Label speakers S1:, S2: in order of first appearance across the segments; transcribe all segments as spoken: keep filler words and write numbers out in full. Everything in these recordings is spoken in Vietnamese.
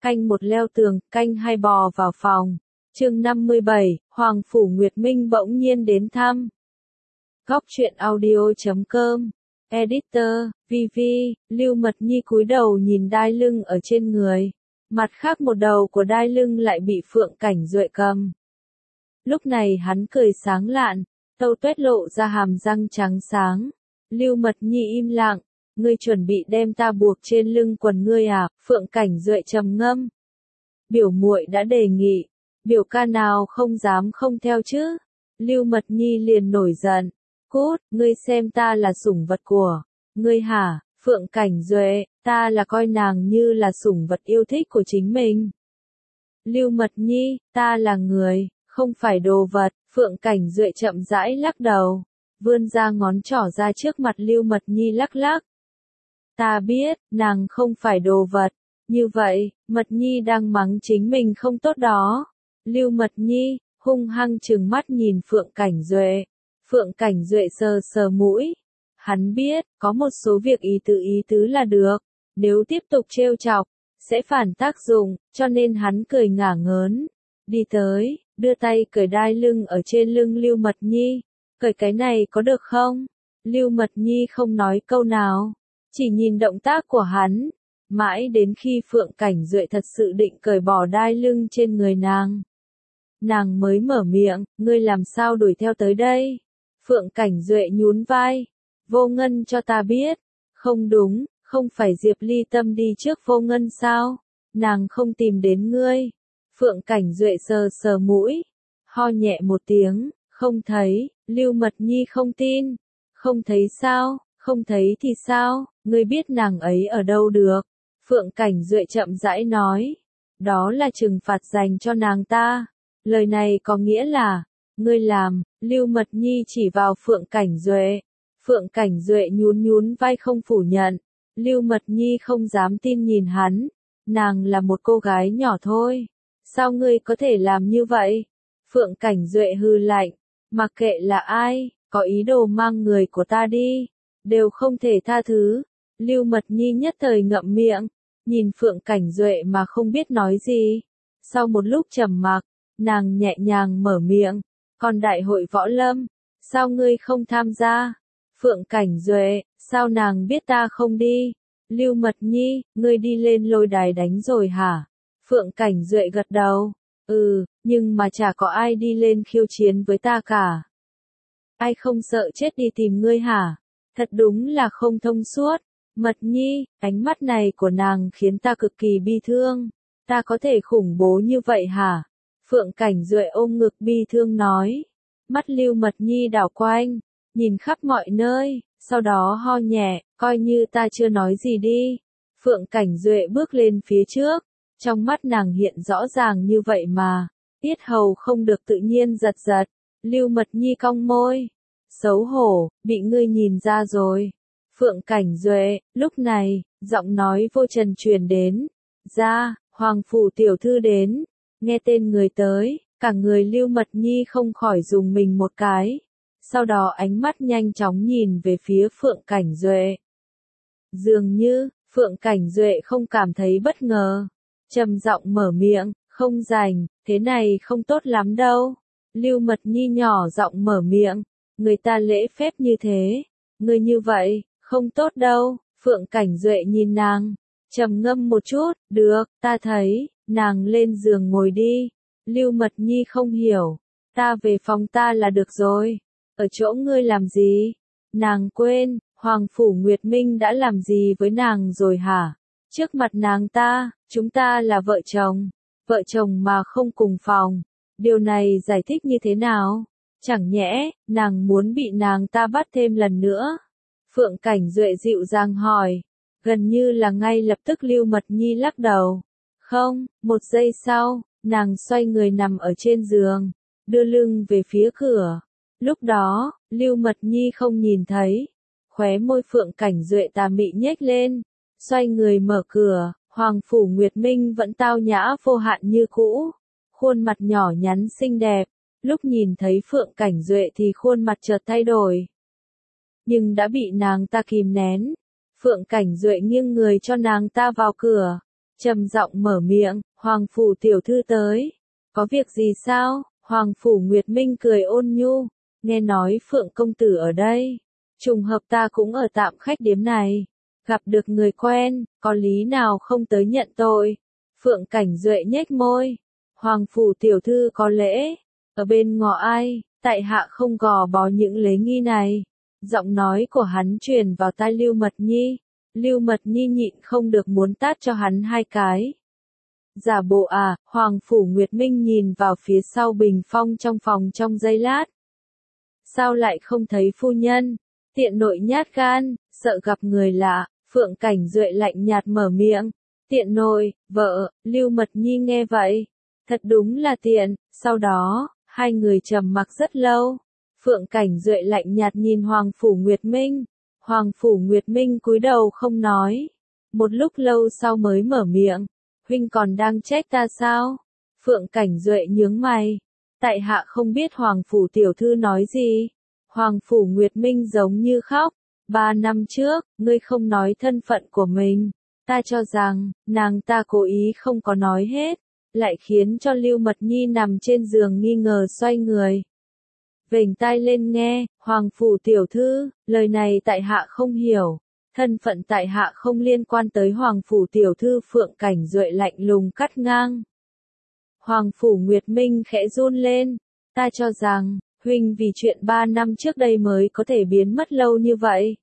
S1: Canh một leo tường, canh hai bò vào phòng. Chương năm mươi bảy, Hoàng Phủ Nguyệt Minh bỗng nhiên đến thăm. Góc truyện audio chấm com. Editor, vê vê, Lưu Mật Nhi cúi đầu nhìn đai lưng ở trên người. Mặt khác một đầu của đai lưng lại bị Phượng Cảnh Duệ cầm. Lúc này hắn cười sáng lạn, tâu tuét lộ ra hàm răng trắng sáng. Lưu Mật Nhi im lặng, ngươi chuẩn bị đem ta buộc trên lưng quần ngươi à? Phượng Cảnh Duệ trầm ngâm. Biểu muội đã đề nghị, biểu ca nào không dám không theo chứ? Lưu Mật Nhi liền nổi giận. Cút, ngươi xem ta là sủng vật của ngươi hả? Phượng Cảnh Duệ, ta là coi nàng như là sủng vật yêu thích của chính mình. Lưu Mật Nhi, ta là người, không phải đồ vật. Phượng Cảnh Duệ chậm rãi lắc đầu, vươn ra ngón trỏ ra trước mặt Lưu Mật Nhi lắc lắc. Ta biết, nàng không phải đồ vật. Như vậy, Mật Nhi đang mắng chính mình không tốt đó. Lưu Mật Nhi, hung hăng trừng mắt nhìn Phượng Cảnh Duệ. Phượng Cảnh Duệ sờ sờ mũi. Hắn biết, có một số việc ý tứ ý tứ là được. Nếu tiếp tục trêu chọc, sẽ phản tác dụng, cho nên hắn cười ngả ngớn. Đi tới, đưa tay cởi đai lưng ở trên lưng Lưu Mật Nhi. Cởi cái này có được không? Lưu Mật Nhi không nói câu nào, chỉ nhìn động tác của hắn. Mãi đến khi Phượng Cảnh Duệ thật sự định cởi bỏ đai lưng trên người nàng, nàng mới mở miệng, ngươi làm sao đuổi theo tới đây? Phượng Cảnh Duệ nhún vai, Vô Ngân cho ta biết. Không đúng, không phải Diệp Ly Tâm đi trước Vô Ngân sao? Nàng không tìm đến ngươi. Phượng Cảnh Duệ sờ sờ mũi, ho nhẹ một tiếng, không thấy. Lưu Mật Nhi không tin. Không thấy sao? Không thấy thì sao? Ngươi biết nàng ấy ở đâu được? Phượng Cảnh Duệ chậm rãi nói. Đó là trừng phạt dành cho nàng ta. Lời này có nghĩa là, ngươi làm. Lưu Mật Nhi chỉ vào Phượng Cảnh Duệ. Phượng Cảnh Duệ nhún nhún vai không phủ nhận. Lưu Mật Nhi không dám tin nhìn hắn. Nàng là một cô gái nhỏ thôi. Sao ngươi có thể làm như vậy? Phượng Cảnh Duệ hừ lạnh. Mặc kệ là ai, có ý đồ mang người của ta đi, đều không thể tha thứ. Lưu Mật Nhi nhất thời ngậm miệng, nhìn Phượng Cảnh Duệ mà không biết nói gì. Sau một lúc trầm mặc, nàng nhẹ nhàng mở miệng, còn đại hội võ lâm, sao ngươi không tham gia? Phượng Cảnh Duệ, sao nàng biết ta không đi? Lưu Mật Nhi, ngươi đi lên lôi đài đánh rồi hả? Phượng Cảnh Duệ gật đầu, ừ, nhưng mà chả có ai đi lên khiêu chiến với ta cả. Ai không sợ chết đi tìm ngươi hả? Thật đúng là không thông suốt. Mật Nhi, ánh mắt này của nàng khiến ta cực kỳ bi thương. Ta có thể khủng bố như vậy hả? Phượng Cảnh Duệ ôm ngực bi thương nói. Mắt Lưu Mật Nhi đảo quanh, nhìn khắp mọi nơi, sau đó ho nhẹ, coi như ta chưa nói gì đi. Phượng Cảnh Duệ bước lên phía trước, trong mắt nàng hiện rõ ràng như vậy mà, tiết hầu không được tự nhiên giật giật. Lưu Mật Nhi cong môi, xấu hổ, bị ngươi nhìn ra rồi. Phượng Cảnh Duệ, lúc này, giọng nói vô trần truyền đến. Ra, Hoàng Phủ tiểu thư đến. Nghe tên người tới, cả người Lưu Mật Nhi không khỏi dùng mình một cái. Sau đó ánh mắt nhanh chóng nhìn về phía Phượng Cảnh Duệ. Dường như, Phượng Cảnh Duệ không cảm thấy bất ngờ. Trầm giọng mở miệng, không rảnh, thế này không tốt lắm đâu. Lưu Mật Nhi nhỏ giọng mở miệng, người ta lễ phép như thế, người như vậy, không tốt đâu. Phượng Cảnh Duệ nhìn nàng, trầm ngâm một chút, được, ta thấy, nàng lên giường ngồi đi. Lưu Mật Nhi không hiểu, ta về phòng ta là được rồi, ở chỗ ngươi làm gì? Nàng quên, Hoàng Phủ Nguyệt Minh đã làm gì với nàng rồi hả? Trước mặt nàng ta, chúng ta là vợ chồng, vợ chồng mà không cùng phòng. Điều này giải thích như thế nào? Chẳng nhẽ, nàng muốn bị nàng ta bắt thêm lần nữa? Phượng Cảnh Duệ dịu dàng hỏi. Gần như là ngay lập tức Lưu Mật Nhi lắc đầu. Không, một giây sau, nàng xoay người nằm ở trên giường, đưa lưng về phía cửa. Lúc đó, Lưu Mật Nhi không nhìn thấy. Khóe môi Phượng Cảnh Duệ tà mị nhếch lên, xoay người mở cửa. Hoàng Phủ Nguyệt Minh vẫn tao nhã vô hạn như cũ. Khuôn mặt nhỏ nhắn xinh đẹp, lúc nhìn thấy Phượng Cảnh Duệ thì khuôn mặt chợt thay đổi. Nhưng đã bị nàng ta kìm nén. Phượng Cảnh Duệ nghiêng người cho nàng ta vào cửa. trầm giọng mở miệng, Hoàng phủ tiểu thư tới. Có việc gì sao? Hoàng phủ Nguyệt Minh cười ôn nhu, nghe nói Phượng công tử ở đây. Trùng hợp ta cũng ở tạm khách điếm này. Gặp được người quen, có lý nào không tới nhận tội? Phượng Cảnh Duệ nhếch môi. Hoàng phủ tiểu thư có lễ. Ở bên ngõ ai, tại hạ không gò bó những lễ nghi này. Giọng nói của hắn truyền vào tai Lưu Mật Nhi. Lưu Mật Nhi nhịn không được muốn tát cho hắn hai cái. Giả bộ à, Hoàng phủ Nguyệt Minh nhìn vào phía sau bình phong trong phòng trong giây lát. Sao lại không thấy phu nhân? Tiện nội nhát gan, sợ gặp người lạ, Phượng Cảnh Duệ lạnh nhạt mở miệng. Tiện nội, vợ, Lưu Mật Nhi nghe vậy. Thật đúng là tiện, sau đó, hai người trầm mặc rất lâu. Phượng Cảnh Duệ lạnh nhạt nhìn Hoàng phủ Nguyệt Minh. Hoàng phủ Nguyệt Minh cúi đầu không nói. Một lúc lâu sau mới mở miệng. Huynh còn đang trách ta sao? Phượng Cảnh Duệ nhướng mày. Tại hạ không biết Hoàng phủ tiểu thư nói gì. Hoàng phủ Nguyệt Minh giống như khóc. Ba năm trước, ngươi không nói thân phận của mình. Ta cho rằng, nàng ta cố ý không có nói hết. Lại khiến cho Lưu Mật Nhi nằm trên giường nghi ngờ xoay người. Vểnh tai lên nghe, Hoàng phủ tiểu thư, lời này tại hạ không hiểu. Thân phận tại hạ không liên quan tới Hoàng phủ tiểu thư. Phượng Cảnh Duệ lạnh lùng cắt ngang. Hoàng phủ Nguyệt Minh khẽ run lên. Ta cho rằng, huynh vì chuyện ba năm trước đây mới có thể biến mất lâu như vậy.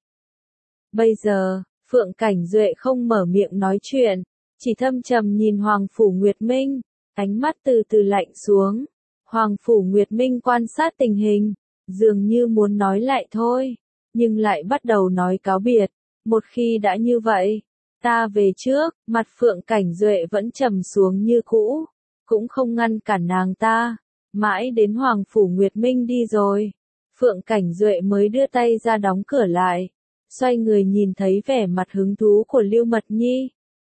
S1: Bây giờ, Phượng Cảnh Duệ không mở miệng nói chuyện, chỉ thâm trầm nhìn Hoàng phủ Nguyệt Minh, ánh mắt từ từ lạnh xuống. Hoàng phủ Nguyệt Minh quan sát tình hình, dường như muốn nói lại thôi, nhưng lại bắt đầu nói cáo biệt. Một khi đã như vậy, ta về trước. Mặt Phượng Cảnh Duệ vẫn trầm xuống như cũ, cũng không ngăn cản nàng ta. Mãi đến Hoàng phủ Nguyệt Minh đi rồi, Phượng Cảnh Duệ mới đưa tay ra đóng cửa lại, xoay người nhìn thấy vẻ mặt hứng thú của Lưu Mật Nhi.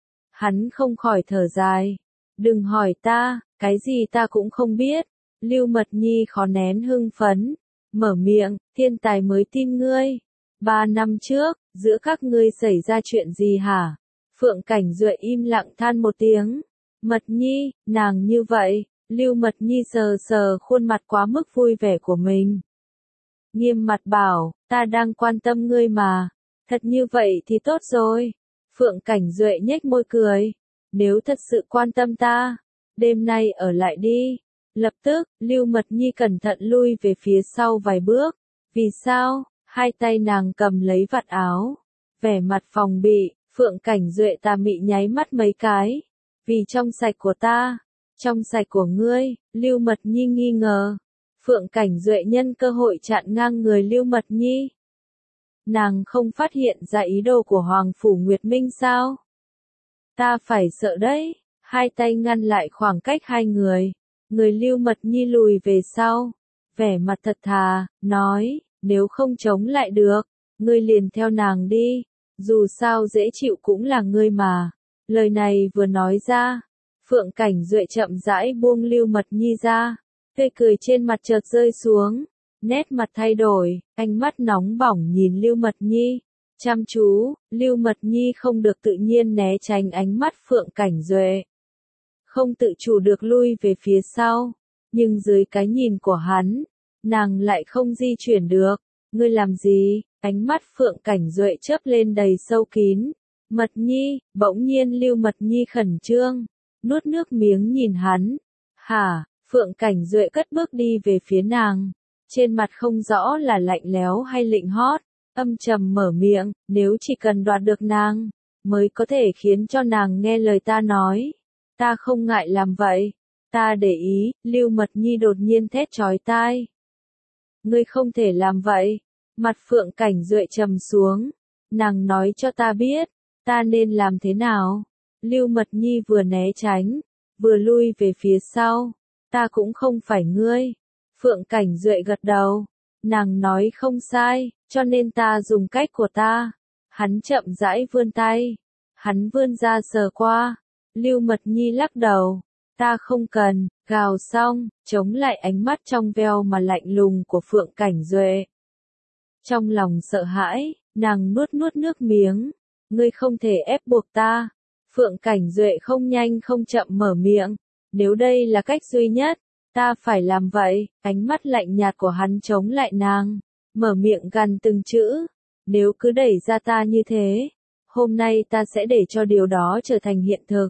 S1: Hắn không khỏi thở dài. Đừng hỏi ta, cái gì ta cũng không biết. Lưu Mật Nhi khó nén hưng phấn, mở miệng, thiên tài mới tin ngươi. Ba năm trước, giữa các ngươi xảy ra chuyện gì hả? Phượng Cảnh Duệ im lặng than một tiếng. Mật Nhi, nàng như vậy. Lưu Mật Nhi sờ sờ khuôn mặt quá mức vui vẻ của mình. Nghiêm mặt bảo, ta đang quan tâm ngươi mà. Thật như vậy thì tốt rồi. Phượng Cảnh Duệ nhếch môi cười. Nếu thật sự quan tâm ta, đêm nay ở lại đi. Lập tức, Lưu Mật Nhi cẩn thận lui về phía sau vài bước. Vì sao? Hai tay nàng cầm lấy vạt áo. Vẻ mặt phòng bị, Phượng Cảnh Duệ tà mị nháy mắt mấy cái. Vì trong sạch của ta. Trong sạch của ngươi, Lưu Mật Nhi nghi ngờ. Phượng Cảnh Duệ nhân cơ hội chặn ngang người Lưu Mật Nhi. Nàng không phát hiện ra ý đồ của Hoàng phủ Nguyệt Minh sao? Ta phải sợ đấy. Hai tay ngăn lại khoảng cách hai người. Người Lưu Mật Nhi lùi về sau. Vẻ mặt thật thà, nói, nếu không chống lại được, ngươi liền theo nàng đi. Dù sao dễ chịu cũng là ngươi mà. Lời này vừa nói ra, Phượng Cảnh Duệ chậm rãi buông Lưu Mật Nhi ra, tươi cười trên mặt chợt rơi xuống, nét mặt thay đổi, ánh mắt nóng bỏng nhìn Lưu Mật Nhi, chăm chú. Lưu Mật Nhi không được tự nhiên né tránh ánh mắt Phượng Cảnh Duệ, không tự chủ được lui về phía sau, nhưng dưới cái nhìn của hắn, nàng lại không di chuyển được. Ngươi làm gì? Ánh mắt Phượng Cảnh Duệ chớp lên đầy sâu kín. Mật Nhi, bỗng nhiên Lưu Mật Nhi khẩn trương, nuốt nước miếng nhìn hắn. Hả? Phượng Cảnh Duệ cất bước đi về phía nàng, trên mặt không rõ là lạnh lẽo hay lịnh hót, âm trầm mở miệng, nếu chỉ cần đoạt được nàng, mới có thể khiến cho nàng nghe lời ta nói. Ta không ngại làm vậy. Ta để ý. Lưu Mật Nhi đột nhiên thét chói tai. Ngươi không thể làm vậy. Mặt Phượng Cảnh Duệ trầm xuống. Nàng nói cho ta biết, ta nên làm thế nào. Lưu Mật Nhi vừa né tránh, vừa lui về phía sau. Ta cũng không phải ngươi. Phượng Cảnh Duệ gật đầu. Nàng nói không sai, cho nên ta dùng cách của ta. Hắn chậm rãi vươn tay. Hắn vươn ra sờ qua. Lưu Mật Nhi lắc đầu. Ta không cần. Gào xong, chống lại ánh mắt trong veo mà lạnh lùng của Phượng Cảnh Duệ. Trong lòng sợ hãi, nàng nuốt nuốt nước miếng. Ngươi không thể ép buộc ta. Phượng Cảnh Duệ không nhanh không chậm mở miệng. Nếu đây là cách duy nhất, ta phải làm vậy. Ánh mắt lạnh nhạt của hắn chống lại nàng. Mở miệng gằn từng chữ. Nếu cứ đẩy ra ta như thế, hôm nay ta sẽ để cho điều đó trở thành hiện thực.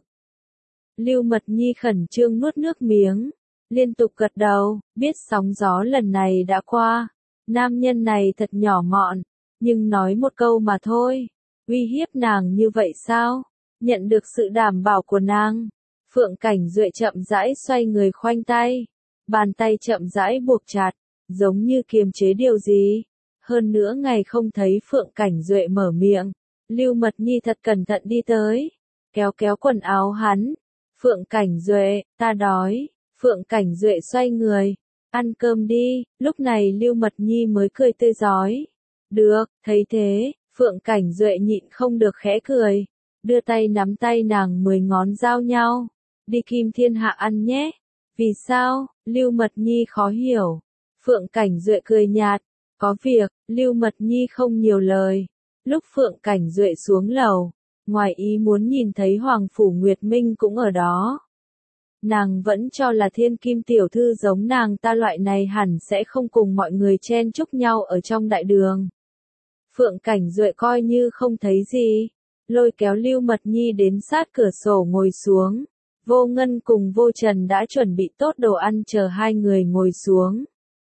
S1: Lưu Mật Nhi khẩn trương nuốt nước miếng. Liên tục gật đầu, biết sóng gió lần này đã qua. Nam nhân này thật nhỏ mọn. Nhưng nói một câu mà thôi. Uy hiếp nàng như vậy sao? Nhận được sự đảm bảo của nàng. Phượng Cảnh Duệ chậm rãi xoay người khoanh tay. Bàn tay chậm rãi buộc chặt. Giống như kiềm chế điều gì. Hơn nữa ngày không thấy Phượng Cảnh Duệ mở miệng. Lưu Mật Nhi thật cẩn thận đi tới. Kéo kéo quần áo hắn. Phượng Cảnh Duệ, ta đói. Phượng Cảnh Duệ xoay người. Ăn cơm đi. Lúc này Lưu Mật Nhi mới cười tươi rói. Được, thấy thế, Phượng Cảnh Duệ nhịn không được khẽ cười. Đưa tay nắm tay nàng mười ngón giao nhau. Đi Kim Thiên Hạ ăn nhé. Vì sao? Lưu Mật Nhi khó hiểu. Phượng Cảnh Duệ cười nhạt. Có việc, Lưu Mật Nhi không nhiều lời. Lúc Phượng Cảnh Duệ xuống lầu, ngoài ý muốn nhìn thấy Hoàng Phủ Nguyệt Minh cũng ở đó. Nàng vẫn cho là thiên kim tiểu thư giống nàng ta loại này hẳn sẽ không cùng mọi người chen chúc nhau ở trong đại đường. Phượng Cảnh Duệ coi như không thấy gì, lôi kéo Lưu Mật Nhi đến sát cửa sổ ngồi xuống. Vô Ngân cùng Vô Trần đã chuẩn bị tốt đồ ăn chờ hai người ngồi xuống.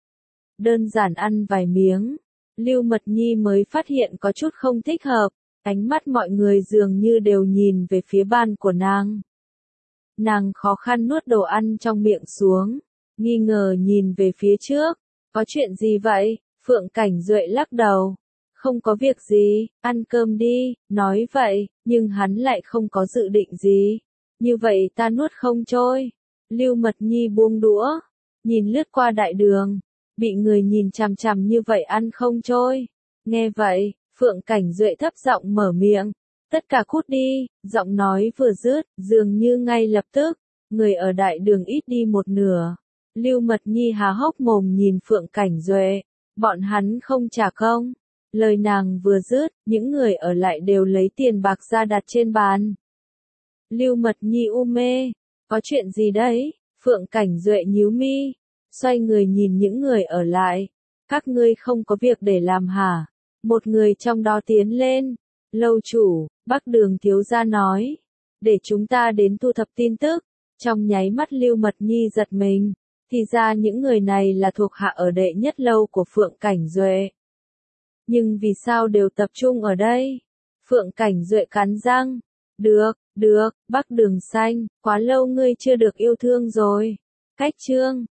S1: Đơn giản ăn vài miếng, Lưu Mật Nhi mới phát hiện có chút không thích hợp, ánh mắt mọi người dường như đều nhìn về phía bàn của nàng. Nàng khó khăn nuốt đồ ăn trong miệng xuống, nghi ngờ nhìn về phía trước, có chuyện gì vậy? Phượng Cảnh Duệ lắc đầu, không có việc gì, ăn cơm đi, nói vậy, nhưng hắn lại không có dự định gì, như vậy ta nuốt không trôi. Lưu Mật Nhi buông đũa, nhìn lướt qua đại đường, bị người nhìn chằm chằm như vậy ăn không trôi. Nghe vậy, Phượng Cảnh Duệ thấp giọng mở miệng, tất cả cút đi, giọng nói vừa dứt, dường như ngay lập tức, người ở đại đường ít đi một nửa. Lưu Mật Nhi há hốc mồm nhìn Phượng Cảnh Duệ, bọn hắn không trả công. Lời nàng vừa dứt, những người ở lại đều lấy tiền bạc ra đặt trên bàn. Lưu Mật Nhi u mê, có chuyện gì đấy? Phượng Cảnh Duệ nhíu mi, xoay người nhìn những người ở lại. Các ngươi không có việc để làm hả? Một người trong đó tiến lên. Lâu chủ, Bắc Đường thiếu gia nói, để chúng ta đến thu thập tin tức. Trong nháy mắt Lưu Mật Nhi giật mình, thì ra những người này là thuộc hạ ở đệ nhất lâu của Phượng Cảnh Duệ. Nhưng vì sao đều tập trung ở đây? Phượng Cảnh Duệ cắn răng. Được, được, Bắc Đường Xanh, quá lâu ngươi chưa được yêu thương rồi. Cách chương